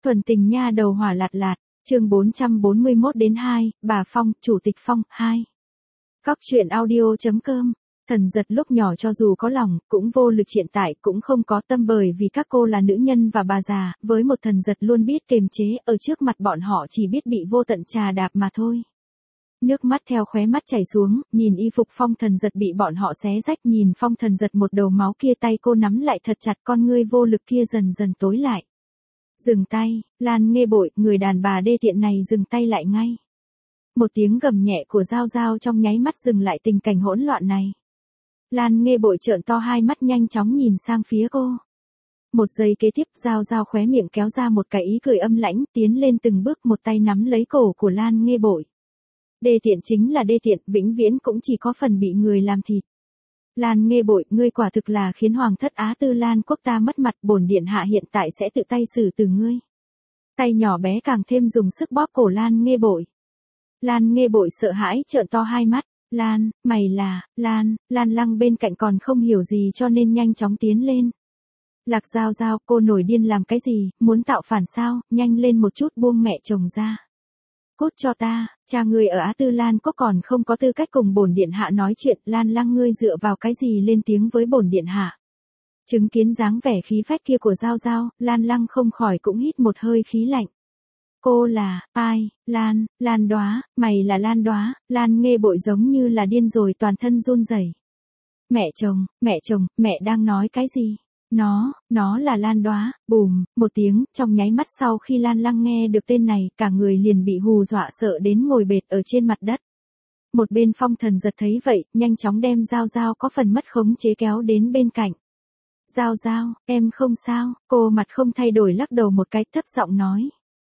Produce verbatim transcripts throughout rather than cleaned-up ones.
Thuần tình nha đầu hỏa lạt lạt, chương bốn trăm bốn mươi mốt đến hai, bà Phong, Chủ tịch Phong, hai. Cóc truyện audio.com. Thần giật lúc nhỏ cho dù có lòng, cũng vô lực hiện tại cũng không có tâm bởi vì các cô là nữ nhân và bà già, với một thần giật luôn biết kiềm chế, ở trước mặt bọn họ chỉ biết bị vô tận trà đạp mà thôi. Nước mắt theo khóe mắt chảy xuống, nhìn y phục Phong thần giật bị bọn họ xé rách, nhìn Phong thần giật một đầu máu kia, tay cô nắm lại thật chặt, con ngươi vô lực kia dần dần tối lại. Dừng tay, Lan Nghê Bội, người đàn bà đê tiện này dừng tay lại ngay. Một tiếng gầm nhẹ của Giao Giao trong nháy mắt dừng lại tình cảnh hỗn loạn này. Lan Nghê Bội trợn to hai mắt nhanh chóng nhìn sang phía cô. Một giây kế tiếp, Giao Giao khóe miệng kéo ra một cái ý cười âm lãnh, tiến lên từng bước, một tay nắm lấy cổ của Lan Nghê Bội. Đê tiện chính là đê tiện, vĩnh viễn cũng chỉ có phần bị người làm thịt. Lan Nghê Bội, ngươi quả thực là khiến Hoàng thất Á Tư Lan quốc ta mất mặt, bổn điện hạ hiện tại sẽ tự tay xử tử ngươi. Tay nhỏ bé càng thêm dùng sức bóp cổ Lan Nghê Bội. Lan Nghê Bội sợ hãi trợn to hai mắt, Lan, mày là, Lan, Lan Lăng bên cạnh còn không hiểu gì cho nên nhanh chóng tiến lên. Lạc Giao Giao, cô nổi điên làm cái gì, muốn tạo phản sao, nhanh lên một chút buông mẹ chồng ra. Cút cho ta, cha ngươi ở Á Tư Lan có còn không có tư cách cùng bổn điện hạ nói chuyện, Lan Lăng ngươi dựa vào cái gì lên tiếng với bổn điện hạ. Chứng kiến dáng vẻ khí phách kia của Giao Giao, Lan Lăng không khỏi cũng hít một hơi khí lạnh. Cô là, ai, Lan, Lan Đóa, mày là Lan Đóa, Lan Nghê Bội giống như là điên rồi, toàn thân run rẩy. Mẹ chồng, mẹ chồng, mẹ đang nói cái gì? Nó, nó là Lan Đóa, bùm, một tiếng, trong nháy mắt sau khi Lan Lăng nghe được tên này, cả người liền bị hù dọa sợ đến ngồi bệt ở trên mặt đất. Một bên Phong thần giật thấy vậy, nhanh chóng đem Giao Giao có phần mất khống chế kéo đến bên cạnh. Giao Giao, em không sao, cô mặt không thay đổi lắc đầu một cái, thấp giọng nói.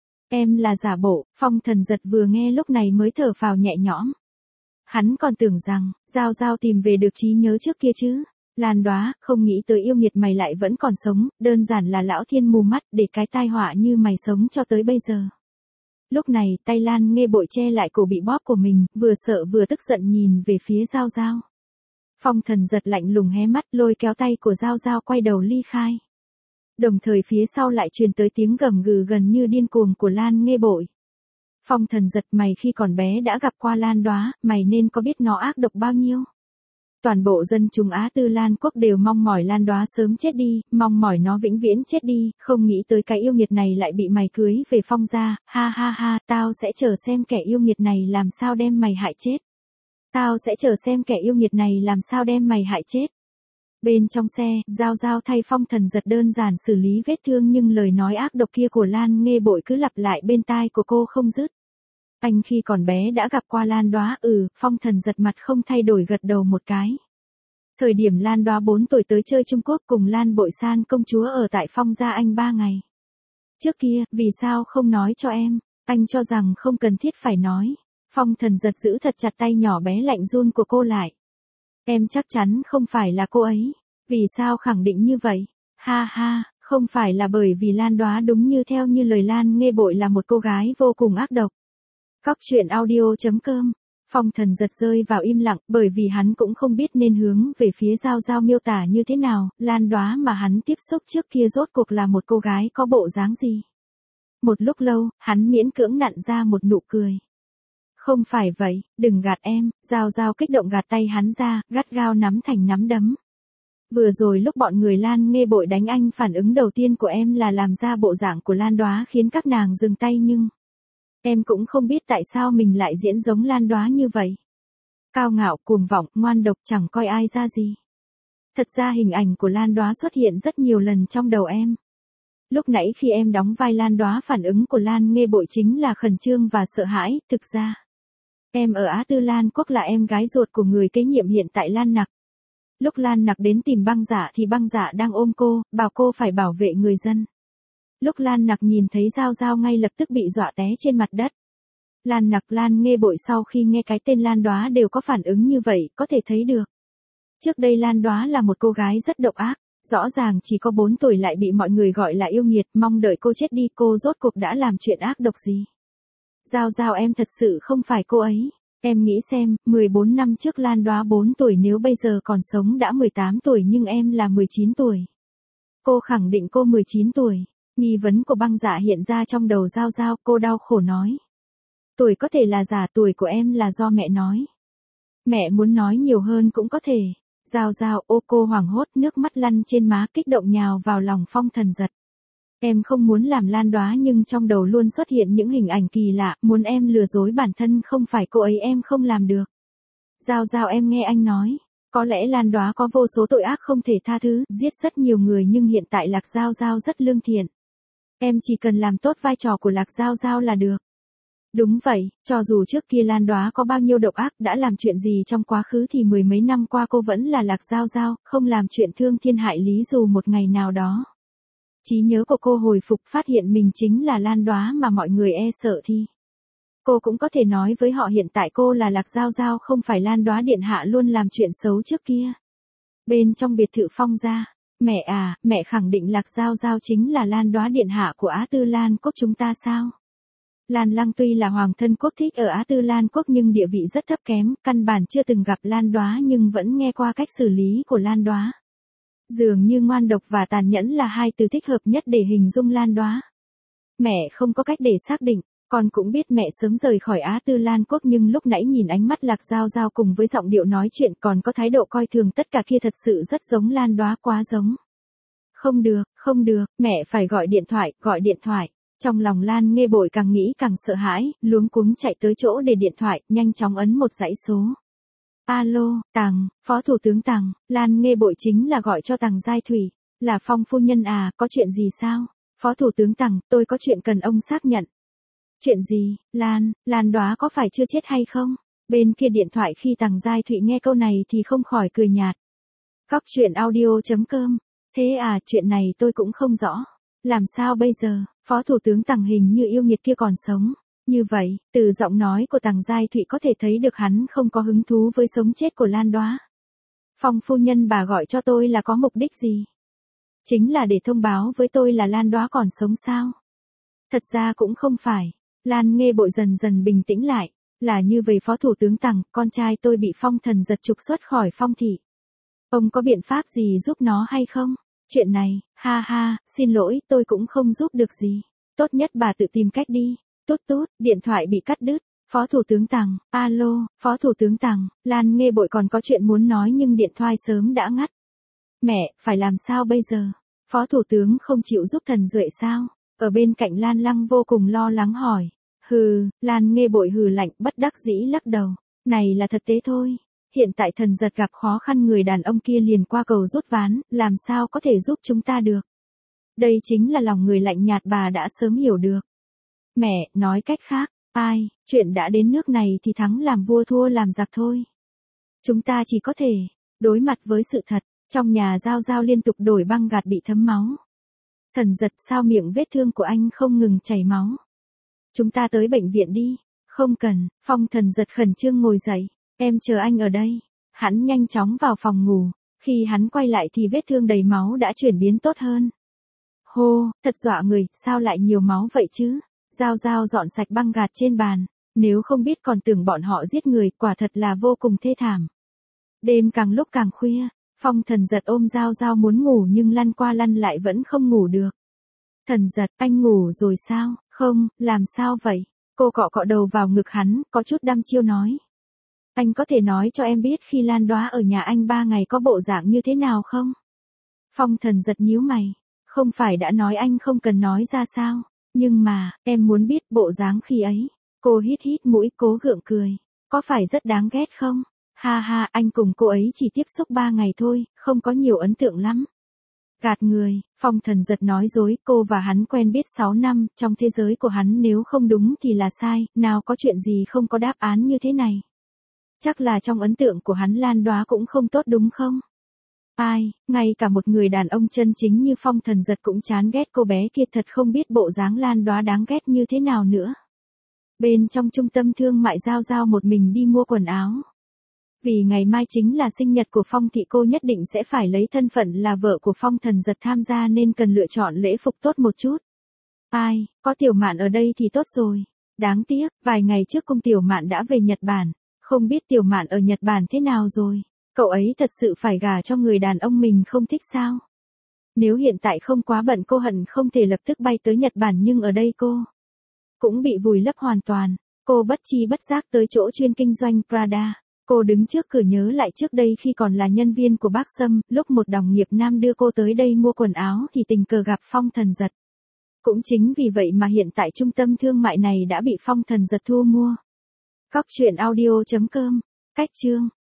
Em là giả bộ. Phong thần giật vừa nghe lúc này mới thở phào nhẹ nhõm. Hắn còn tưởng rằng, Giao Giao tìm về được trí nhớ trước kia chứ. Lan Đóa, không nghĩ tới yêu nghiệt mày lại vẫn còn sống, đơn giản là lão thiên mù mắt để cái tai họa như mày sống cho tới bây giờ. Lúc này, tay Lan Nghê Bội che lại cổ bị bóp của mình, vừa sợ vừa tức giận nhìn về phía Giao Giao. Phong thần giật lạnh lùng hé mắt, lôi kéo tay của Giao Giao quay đầu ly khai. Đồng thời phía sau lại truyền tới tiếng gầm gừ gần như điên cuồng của Lan Nghê Bội. Phong thần giật, mày khi còn bé đã gặp qua Lan Đóa, mày nên có biết nó ác độc bao nhiêu. Toàn bộ dân chúng Á Tư Lan quốc đều mong mỏi Lan Đóa sớm chết đi, mong mỏi nó vĩnh viễn chết đi, không nghĩ tới cái yêu nghiệt này lại bị mày cưới về Phong gia, ha ha ha, tao sẽ chờ xem kẻ yêu nghiệt này làm sao đem mày hại chết. Tao sẽ chờ xem kẻ yêu nghiệt này làm sao đem mày hại chết. Bên trong xe, Giao Giao thay Phong thần giật đơn giản xử lý vết thương nhưng lời nói ác độc kia của Lan Nghê Bội cứ lặp lại bên tai của cô không dứt. Anh khi còn bé đã gặp qua Lan Đóa, ừ, Phong thần giật mặt không thay đổi gật đầu một cái. Thời điểm Lan Đóa bốn tuổi tới chơi Trung Quốc cùng Lan Bội San công chúa ở tại Phong gia anh ba ngày. Trước kia, vì sao không nói cho em, anh cho rằng không cần thiết phải nói. Phong thần giật giữ thật chặt tay nhỏ bé lạnh run của cô lại. Em chắc chắn không phải là cô ấy. Vì sao khẳng định như vậy? Ha ha, không phải là bởi vì Lan Đóa đúng như theo như lời Lan Nghê Bội là một cô gái vô cùng ác độc. Cóc truyện audio.com. Phong thần giật rơi vào im lặng, bởi vì hắn cũng không biết nên hướng về phía Giao Giao miêu tả như thế nào, Lan Đóa mà hắn tiếp xúc trước kia rốt cuộc là một cô gái có bộ dáng gì. Một lúc lâu, hắn miễn cưỡng nặn ra một nụ cười. Không phải vậy, đừng gạt em, Giao Giao kích động gạt tay hắn ra, gắt gao nắm thành nắm đấm. Vừa rồi lúc bọn người Lan Nghê Bội đánh anh, phản ứng đầu tiên của em là làm ra bộ dạng của Lan Đóa khiến các nàng dừng tay, nhưng em cũng không biết tại sao mình lại diễn giống Lan Đóa như vậy. Cao ngạo, cuồng vọng, ngoan độc, chẳng coi ai ra gì. Thật ra hình ảnh của Lan Đóa xuất hiện rất nhiều lần trong đầu em. Lúc nãy khi em đóng vai Lan Đóa, phản ứng của Lan Nghê Bội chính là khẩn trương và sợ hãi, thực ra em ở Á Tư Lan quốc là em gái ruột của người kế nhiệm hiện tại Lan Nặc. Lúc Lan Nặc đến tìm Băng Dạ thì Băng Dạ đang ôm cô, bảo cô phải bảo vệ người dân. Lúc Lan Nặc nhìn thấy Giao Giao ngay lập tức bị dọa té trên mặt đất. Lan Nặc, Lan Nghê Bội sau khi nghe cái tên Lan Đóa đều có phản ứng như vậy, có thể thấy được. Trước đây Lan Đóa là một cô gái rất độc ác, rõ ràng chỉ có bốn tuổi lại bị mọi người gọi là yêu nghiệt, mong đợi cô chết đi, cô rốt cuộc đã làm chuyện ác độc gì. Giao Giao, em thật sự không phải cô ấy. Em nghĩ xem, mười bốn năm trước Lan Đóa bốn tuổi, nếu bây giờ còn sống đã mười tám tuổi nhưng em là mười chín tuổi. Cô khẳng định cô mười chín tuổi. Nghi vấn của băng dạ hiện ra trong đầu Giao Giao, cô đau khổ nói. Tuổi có thể là giả, tuổi của em là do mẹ nói. Mẹ muốn nói nhiều hơn cũng có thể. Giao Giao, ô cô hoảng hốt, nước mắt lăn trên má, kích động nhào vào lòng Phong Thần Giật. Em không muốn làm Lan Đoá nhưng trong đầu luôn xuất hiện những hình ảnh kỳ lạ, muốn em lừa dối bản thân không phải cô ấy em không làm được. Giao Giao em nghe anh nói, có lẽ Lan Đoá có vô số tội ác không thể tha thứ, giết rất nhiều người nhưng hiện tại Lạc Giao Giao rất lương thiện. Em chỉ cần làm tốt vai trò của Lạc Giao Giao là được. Đúng vậy, cho dù trước kia Lan Đoá có bao nhiêu độc ác, đã làm chuyện gì trong quá khứ thì mười mấy năm qua cô vẫn là Lạc Giao Giao, không làm chuyện thương thiên hại lý dù một ngày nào đó. Trí nhớ của cô hồi phục phát hiện mình chính là Lan Đoá mà mọi người e sợ thì. Cô cũng có thể nói với họ hiện tại cô là Lạc Giao Giao không phải Lan Đoá điện hạ luôn làm chuyện xấu trước kia. Bên trong biệt thự Phong gia, mẹ à, mẹ khẳng định Lạc Giao Giao chính là Lan Đoá điện hạ của Á Tư Lan quốc chúng ta sao? Lan Lăng tuy là hoàng thân quốc thích ở Á Tư Lan quốc nhưng địa vị rất thấp kém, căn bản chưa từng gặp Lan Đoá nhưng vẫn nghe qua cách xử lý của Lan Đoá. Dường như ngoan độc và tàn nhẫn là hai từ thích hợp nhất để hình dung Lan Đoá. Mẹ không có cách để xác định, con cũng biết mẹ sớm rời khỏi Á Tư Lan quốc nhưng lúc nãy nhìn ánh mắt Lạc Giao Giao cùng với giọng điệu nói chuyện còn có thái độ coi thường tất cả kia thật sự rất giống Lan Đoá, quá giống. Không được, không được, mẹ phải gọi điện thoại, gọi điện thoại. Trong lòng Lan Nghê Bội càng nghĩ càng sợ hãi, luống cuống chạy tới chỗ để điện thoại, nhanh chóng ấn một dãy số. Alo, Tằng, Phó Thủ tướng Tằng, Lan Nghê Bội chính là gọi cho Tằng Giai Thủy, là Phong phu nhân à, có chuyện gì sao? Phó Thủ tướng Tằng, tôi có chuyện cần ông xác nhận. Chuyện gì, Lan, Lan Đoá có phải chưa chết hay không? Bên kia điện thoại khi Tằng Giai Thụy nghe câu này thì không khỏi cười nhạt. Góc truyện audio chấm com, thế à, chuyện này tôi cũng không rõ. Làm sao bây giờ, Phó Thủ tướng Tằng hình như yêu nghiệt kia còn sống. Như vậy, từ giọng nói của Tằng Giai Thụy có thể thấy được hắn không có hứng thú với sống chết của Lan Đoá. Phong phu nhân bà gọi cho tôi là có mục đích gì? Chính là để thông báo với tôi là Lan Đoá còn sống sao? Thật ra cũng không phải. Lan Nghê Bội dần dần bình tĩnh lại. Là như vậy Phó Thủ tướng Tằng, con trai tôi bị Phong Thần Giật trục xuất khỏi Phong thị. Ông có biện pháp gì giúp nó hay không? Chuyện này, ha ha, xin lỗi, tôi cũng không giúp được gì. Tốt nhất bà tự tìm cách đi. Tút tút, điện thoại bị cắt đứt. Phó Thủ tướng Tằng, alo, Phó Thủ tướng Tằng, Lan Nghê Bội còn có chuyện muốn nói nhưng điện thoại sớm đã ngắt. Mẹ, phải làm sao bây giờ? Phó Thủ tướng không chịu giúp Thần Duệ sao? Ở bên cạnh Lan Lăng vô cùng lo lắng hỏi. Hừ, Lan Nghê Bội hừ lạnh bất đắc dĩ lắc đầu. Này là thật tế thôi. Hiện tại Thần Giật gặp khó khăn người đàn ông kia liền qua cầu rút ván, làm sao có thể giúp chúng ta được? Đây chính là lòng người lạnh nhạt bà đã sớm hiểu được. Mẹ, nói cách khác, ai, chuyện đã đến nước này thì thắng làm vua thua làm giặc thôi. Chúng ta chỉ có thể đối mặt với sự thật, trong nhà Giao Giao liên tục đổi băng gạt bị thấm máu. Thần Giật, sao miệng vết thương của anh không ngừng chảy máu? Chúng ta tới bệnh viện đi. Không cần, Phong Thần Giật khẩn trương ngồi dậy, em chờ anh ở đây. Hắn nhanh chóng vào phòng ngủ, khi hắn quay lại thì vết thương đầy máu đã chuyển biến tốt hơn. Hô, thật dọa người, sao lại nhiều máu vậy chứ? Giao Giao dọn sạch băng gạt trên bàn, nếu không biết còn tưởng bọn họ giết người, quả thật là vô cùng thê thảm. Đêm càng lúc càng khuya, Phong Thần Giật ôm Giao Giao muốn ngủ nhưng lăn qua lăn lại vẫn không ngủ được. Thần Giật, anh ngủ rồi sao? Không, làm sao vậy? Cô cọ cọ đầu vào ngực hắn, có chút đăm chiêu nói. Anh có thể nói cho em biết khi Lan Đoá ở nhà anh ba ngày có bộ dạng như thế nào không? Phong Thần Giật nhíu mày, không phải đã nói anh không cần nói ra sao? Nhưng mà, em muốn biết bộ dáng khi ấy. Cô hít hít mũi cố gượng cười. Có phải rất đáng ghét không? Ha ha, anh cùng cô ấy chỉ tiếp xúc ba ngày thôi, không có nhiều ấn tượng lắm. Gạt người, Phong Thần Giật nói dối, cô và hắn quen biết sáu năm, trong thế giới của hắn nếu không đúng thì là sai, nào có chuyện gì không có đáp án như thế này. Chắc là trong ấn tượng của hắn Lan Đoá cũng không tốt đúng không? Ai, ngay cả một người đàn ông chân chính như Phong Thần Giật cũng chán ghét cô bé kia, thật không biết bộ dáng Lan Đoá đáng ghét như thế nào nữa. Bên trong trung tâm thương mại Giao Giao một mình đi mua quần áo. Vì ngày mai chính là sinh nhật của Phong thị, cô nhất định sẽ phải lấy thân phận là vợ của Phong Thần Giật tham gia nên cần lựa chọn lễ phục tốt một chút. Ai, có Tiểu Mạn ở đây thì tốt rồi. Đáng tiếc, vài ngày trước cung Tiểu Mạn đã về Nhật Bản, không biết Tiểu Mạn ở Nhật Bản thế nào rồi. Cậu ấy thật sự phải gả cho người đàn ông mình không thích sao? Nếu hiện tại không quá bận cô hận không thể lập tức bay tới Nhật Bản, nhưng ở đây cô cũng bị vùi lấp hoàn toàn. Cô bất chi bất giác tới chỗ chuyên kinh doanh Prada. Cô đứng trước cửa nhớ lại trước đây khi còn là nhân viên của bác Sâm, lúc một đồng nghiệp nam đưa cô tới đây mua quần áo thì tình cờ gặp Phong Thần Giật. Cũng chính vì vậy mà hiện tại trung tâm thương mại này đã bị Phong Thần Giật thu mua. Cóc truyện audio chấm com. Cách chương